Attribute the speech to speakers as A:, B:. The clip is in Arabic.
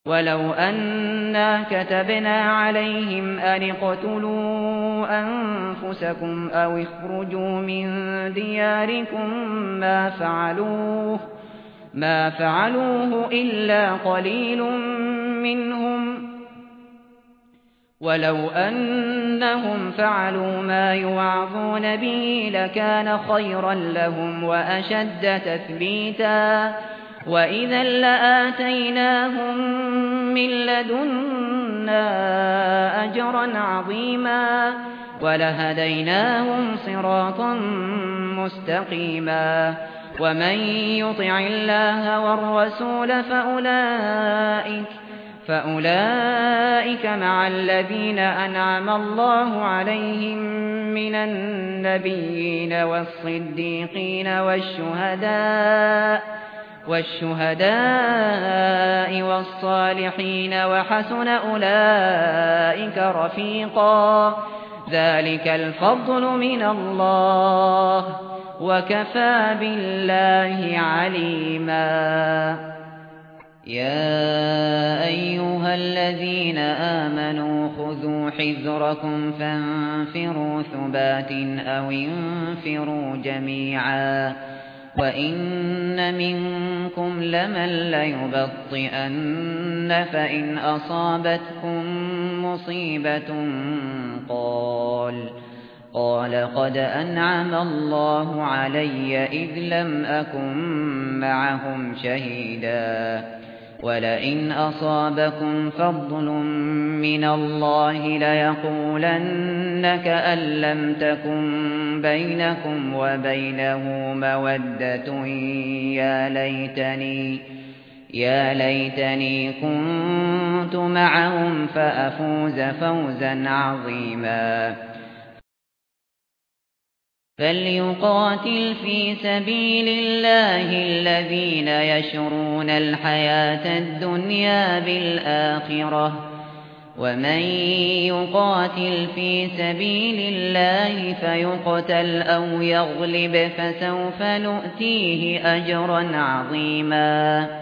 A: ولو أنا كتبنا عليهم أن اقتلوا أنفسكم أو اخرجوا من دياركم ما فعلوه إلا قليل منهم ولو أنهم فعلوا ما يوعظون به لكان خيرا لهم وأشد تثبيتا وإذا لآتيناهم من لدنا أجرا عظيما ولهديناهم صراطا مستقيما ومن يطع الله والرسول فأولئك مع الذين أنعم الله عليهم من النبيين والصديقين والشهداء والصالحين وحسن أولئك رفيقا ذلك الفضل من الله وكفى بالله عليما يا أيها الذين آمنوا خذوا حذركم فانفروا ثبات أو انفروا جميعا وإن منكم لمن ليبطئن فإن أصابتكم مصيبة قال قد أنعم الله علي إذ لم أكن معهم شهيدا ولئن أصابكم فضل من الله ليقولن كأن لم تكن بينكم وبينه مودة يا ليتني كنت معهم فأفوز فوزا عظيما فليقاتل في سبيل الله الذين يشرون الحياة الدنيا بالآخرة ومن يقاتل في سبيل الله فيقتل أو يغلب فسوف نؤتيه أجرا عظيما